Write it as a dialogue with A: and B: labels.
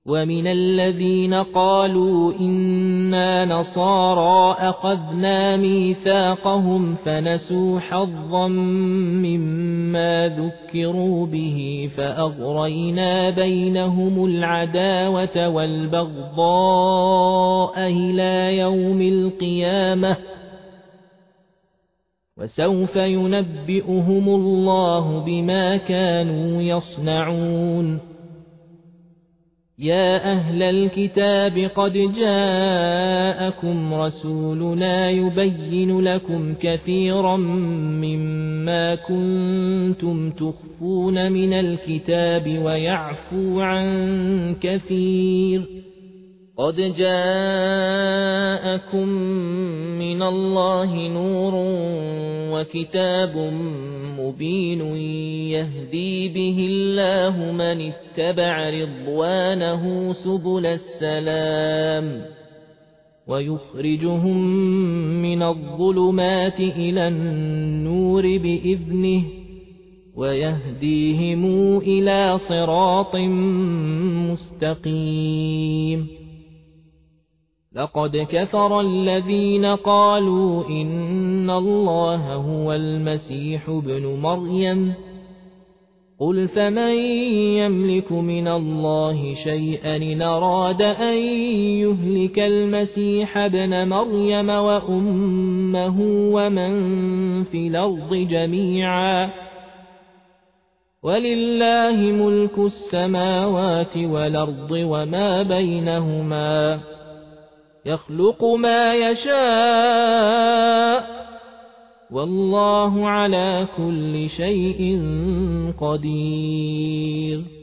A: ومن الذين قالوا إنا نصارى أخذنا ميثاقهم فنسوا حظا مما ذكروا به فأغرينا بينهم العداوة والبغضاء إلى يوم القيامة وسوف ينبئهم الله بما كانوا يصنعون يا أهل الكتاب قد جاءكم رسولنا يبين لكم كثيرا مما كنتم تخفون من الكتاب ويعفو عن كثير قد جاءكم من الله نور وكتاب مبين يهدي به الله من اتبع رضوانه سبل السلام ويخرجهم من الظلمات إلى النور بإذنه ويهديهم إلى صراط مستقيم لقد كفر الذين قالوا إن الله هو المسيح ابن مريم قل فمن يملك من الله شيئا إن أراد أن يهلك المسيح ابن مريم وأمه ومن في الأرض جميعا ولله ملك السماوات والأرض وما بينهما يخلق ما يشاء والله على كل شيء قدير